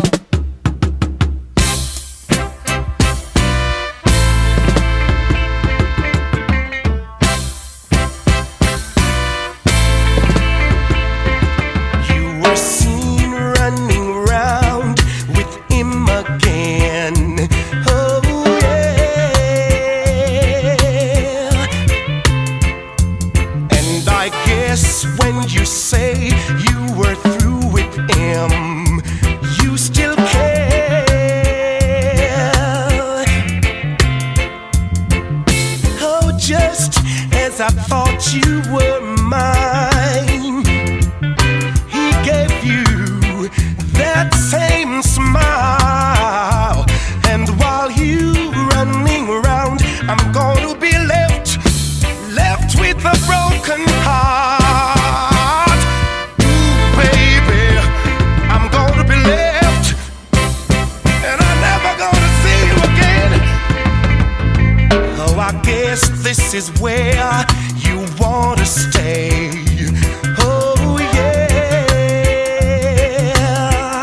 I thought you were mine. He gave you that same smile, and while you running around, I'm gonna be left, left with a broken heart. Ooh, baby, I'm gonna be left, and I'm never gonna see you again. Oh, I guess this is where you wanna stay. Oh yeah.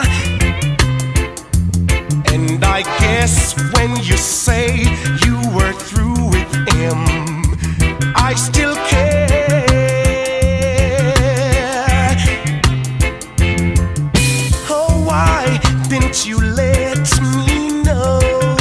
And I guess when you say you were through with him, I still care. won't you let me know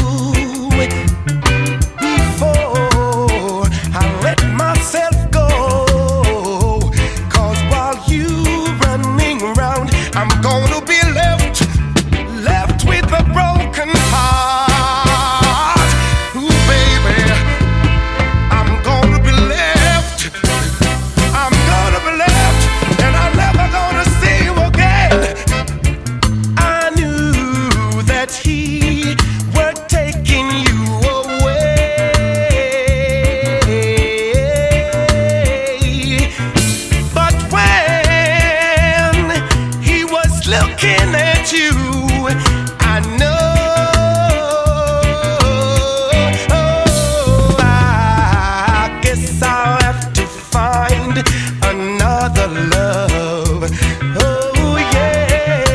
before I let myself go? 'Cause while you running around, I'm gonna be left, left with a broken heart. Ooh, baby, I'm gonna be left, I'm gonna be left, and I'm never gonna see you again. I knew that he were taking you away, but when he was looking at you, I know, oh, I guess I'll have to find another love. Oh yeah,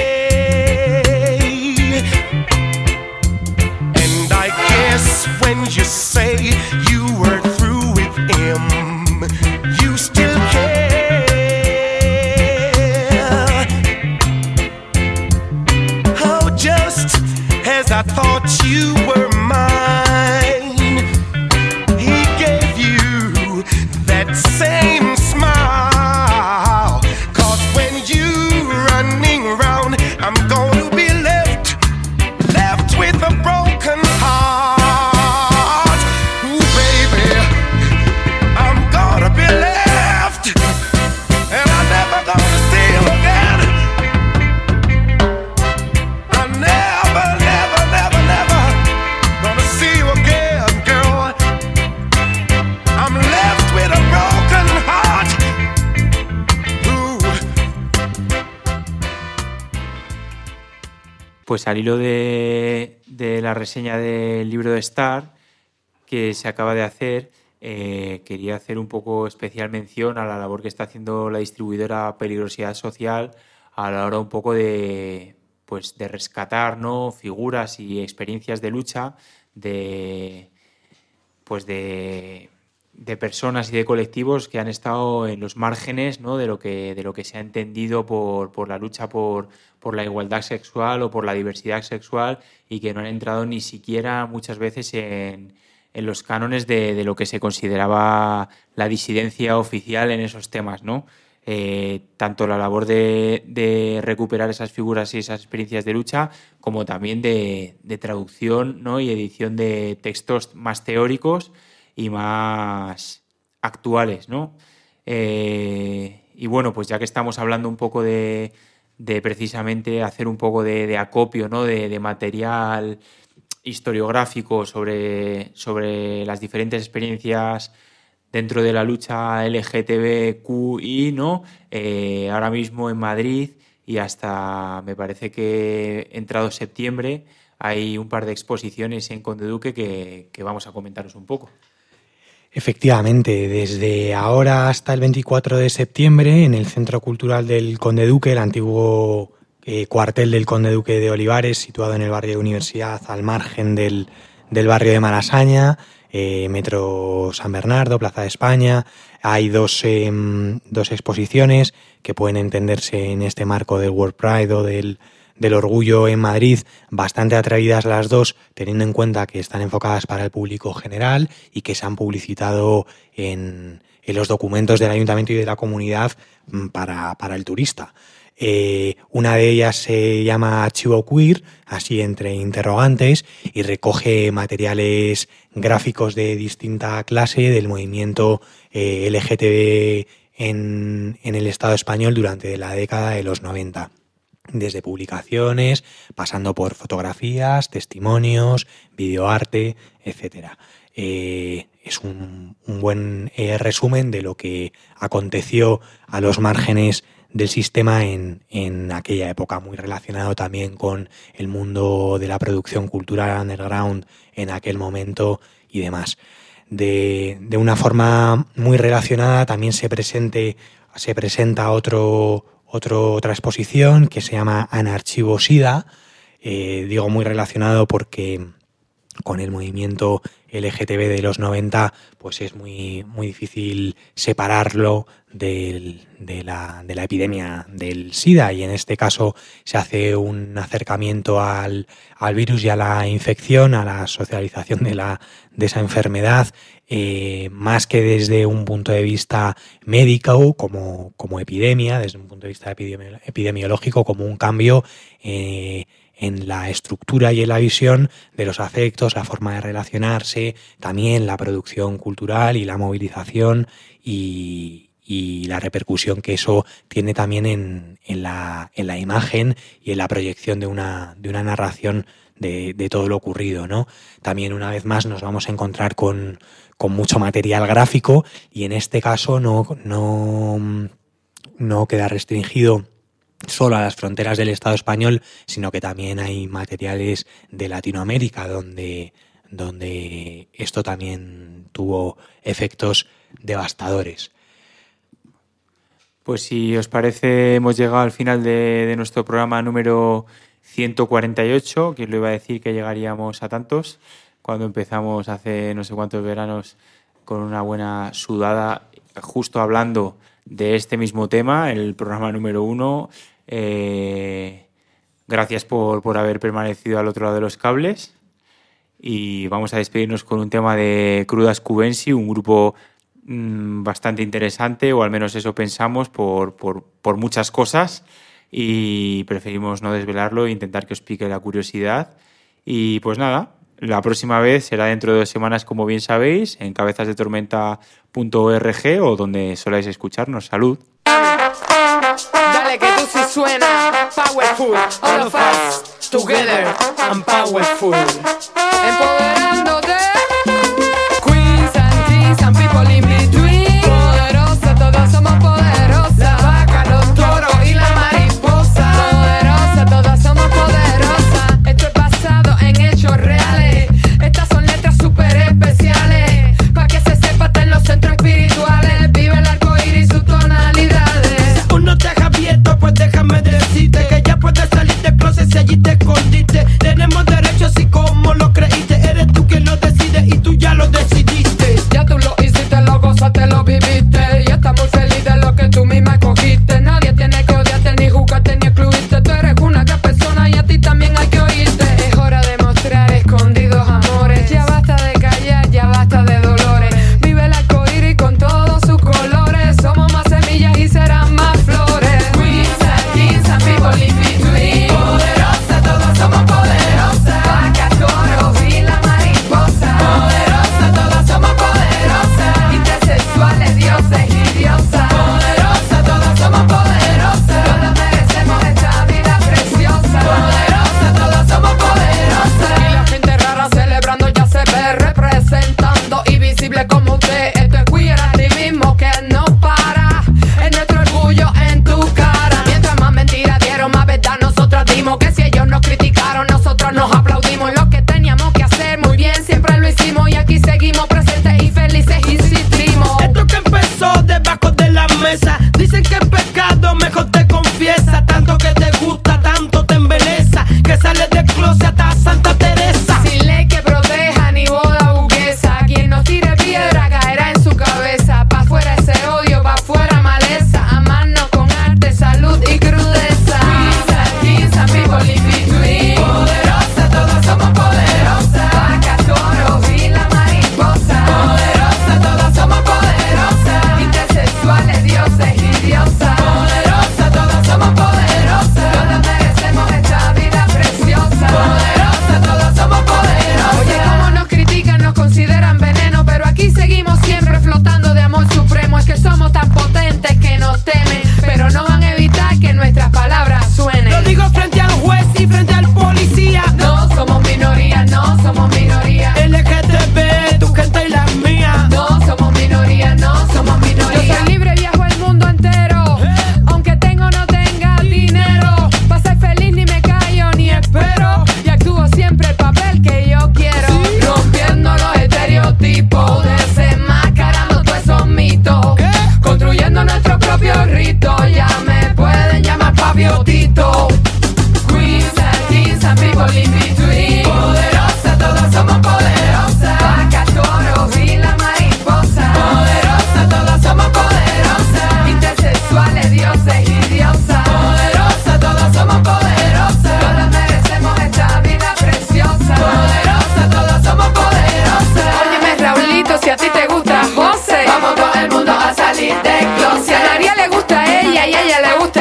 and I guess when you say you were through with him, you still care. Oh, just as I thought you were mine, he gave you that same smile. 'Cause when you running around, I'm gonna be left, left with a broken heart. Ooh, baby, I'm gonna be left, and I'm never gonna see you again. I'm never, never, never, never gonna see you again, girl. I'm left with a broken heart. Ooh. Pues al hilo de, de la reseña del libro de Star que se acaba de hacer, eh, quería hacer un poco especial mención a la labor que está haciendo la distribuidora Peligrosidad Social a la hora un poco de, pues, de rescatar, ¿no?, figuras y experiencias de lucha de, pues de, de personas y de colectivos que han estado en los márgenes, ¿no?, de lo que, de lo que se ha entendido por, por la lucha por, por la igualdad sexual o por la diversidad sexual, y que no han entrado ni siquiera muchas veces en, en los cánones de, de lo que se consideraba la disidencia oficial en esos temas, ¿no? Eh, tanto la labor de, de recuperar esas figuras y esas experiencias de lucha, como también de, de traducción, ¿no?, y edición de textos más teóricos y más actuales, ¿no? Eh, y bueno, pues ya que estamos hablando un poco de, de precisamente hacer un poco de, de acopio, ¿no?, de, de material historiográfico sobre, sobre las diferentes experiencias dentro de la lucha L G T B Q I, ¿no? Eh, ahora mismo en Madrid, y hasta me parece que entrado septiembre hay un par de exposiciones en Conde Duque que, que vamos a comentaros un poco. Efectivamente, desde ahora hasta el veinticuatro de septiembre, en el Centro Cultural del Conde Duque, el antiguo eh, cuartel del Conde Duque de Olivares, situado en el barrio de Universidad, al margen del, del barrio de Malasaña, eh, Metro San Bernardo, Plaza de España. Hay dos, eh, dos exposiciones que pueden entenderse en este marco del World Pride o del, del Orgullo en Madrid, bastante atrevidas las dos, teniendo en cuenta que están enfocadas para el público general y que se han publicitado en, en los documentos del Ayuntamiento y de la comunidad para, para el turista. Eh, una de ellas se llama Archivo Queer, así entre interrogantes, y recoge materiales gráficos de distinta clase del movimiento eh, L G T B en, en el Estado español durante la década de los noventa. Desde publicaciones, pasando por fotografías, testimonios, videoarte, etcétera. Eh, es un, un buen eh, resumen de lo que aconteció a los márgenes del sistema en, en aquella época, muy relacionado también con el mundo de la producción cultural underground en aquel momento y demás. De, de una forma muy relacionada también se, presente, se presenta otro, otro, otra exposición que se llama Anarchivo SIDA, eh, digo muy relacionado porque con el movimiento L G T B de los noventa, pues es muy, muy difícil separarlo del, de, la, de la epidemia del SIDA, y en este caso se hace un acercamiento al, al virus y a la infección, a la socialización de, la, de esa enfermedad, eh, más que desde un punto de vista médico como, como epidemia, desde un punto de vista epidemi- epidemiológico como un cambio eh, en la estructura y en la visión de los afectos, la forma de relacionarse, también la producción cultural y la movilización y, y la repercusión que eso tiene también en, en, la, en la imagen y en la proyección de una, de una narración de, de todo lo ocurrido, ¿no? También, una vez más, nos vamos a encontrar con, con mucho material gráfico, y en este caso no, no, no queda restringido solo a las fronteras del Estado español, sino que también hay materiales de Latinoamérica donde, donde esto también tuvo efectos devastadores. Pues si os parece, hemos llegado al final de, de nuestro programa número ciento cuarenta y ocho, que os lo iba a decir que llegaríamos a tantos, cuando empezamos hace no sé cuántos veranos con una buena sudada, justo hablando de este mismo tema, el programa número uno. Eh, gracias por, por haber permanecido al otro lado de los cables, y vamos a despedirnos con un tema de Crudas Cubensi, un grupo mmm, bastante interesante, o al menos eso pensamos, por, por, por muchas cosas, y preferimos no desvelarlo e intentar que os pique la curiosidad. Y pues nada, la próxima vez será dentro de dos semanas, como bien sabéis, en cabezas de tormenta punto org o donde soláis escucharnos. ¡Salud! Dale que tú sí suena powerful, all of us together and powerful. Empoderándote, queens and kings and people in between. Poderosa, todas somos poderosas. La vaca, los toros y la mariposa. Poderosa, todas somos poderosas. Esto es basado en hechos reales. Estas son letras súper especiales. Pa' que se sepa, hasta en los centros espirituales vive el arcoíris y sus tonalidades. Uno te deja abierto, pues déjame decirte que ya puedes salir del closet si allí te escondiste. Tenemos derechos así como lo creíste, eres tú quien lo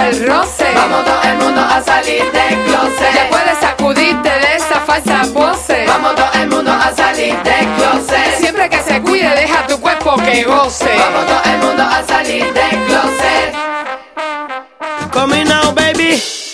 el roce. Vamos todo el mundo a salir del closet. Ya puedes sacudirte de esa falsa pose. Vamos todo el mundo a salir del closet. Siempre que se cuide, deja tu cuerpo que goce. Vamos todo el mundo a salir del closet. Come now, baby.